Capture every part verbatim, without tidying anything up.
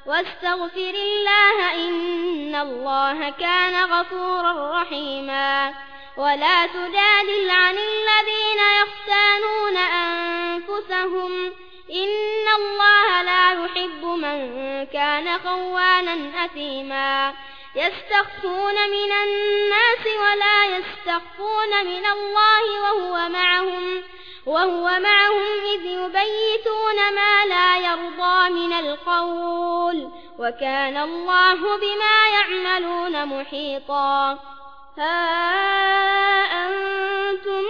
واستغفر الله إن الله كان غفورا رحيما ولا تجادل عن الذين يختانون أنفسهم إن الله لا يحب من كان خوانا أثيما يستخفون من الناس ولا يستخفون من الله وهو معهم وهو معهم إذ يبيتون ما لا يرضى من القول وكان الله بما يعملون محيطا ها أنتم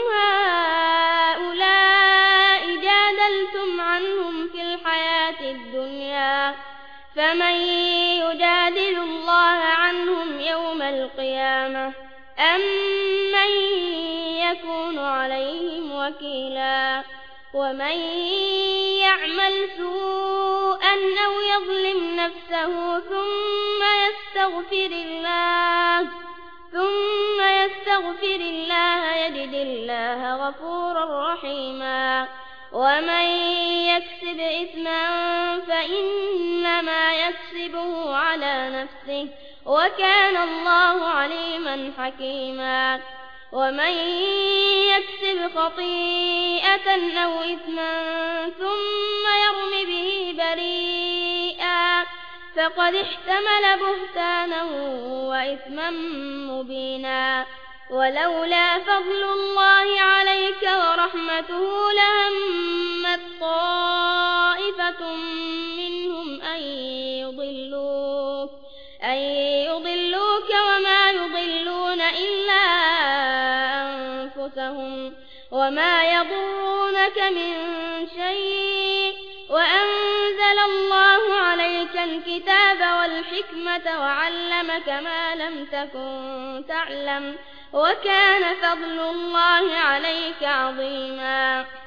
هؤلاء جادلتم عنهم في الحياة الدنيا فمن يجادل الله عنهم يوم القيامة أم من يكون عليهم وكيلا ومن يعمل سوءا أو يظلم نفسه ثم يستغفر الله ثم يستغفر الله يجد الله غفورا رحيما ومن يكسب إثما فإنما يكسبه على نفسه وكان الله عليما حكيما ومن يكسب خطيئة أو إثما ثم يرم به بريئا فقد احتمل بهتانا وإثما مبينا ولولا فضل الله عليك ورحمته لهمت طائفة منهم أن يضلوك أن يضلوك وما يضلون إلا أنفسهم وما يضرونك من شيء وأنزل الله عليك الكتاب والحكمة وعلمك ما لم تكن تعلم وكان فضل الله عليك عظيما.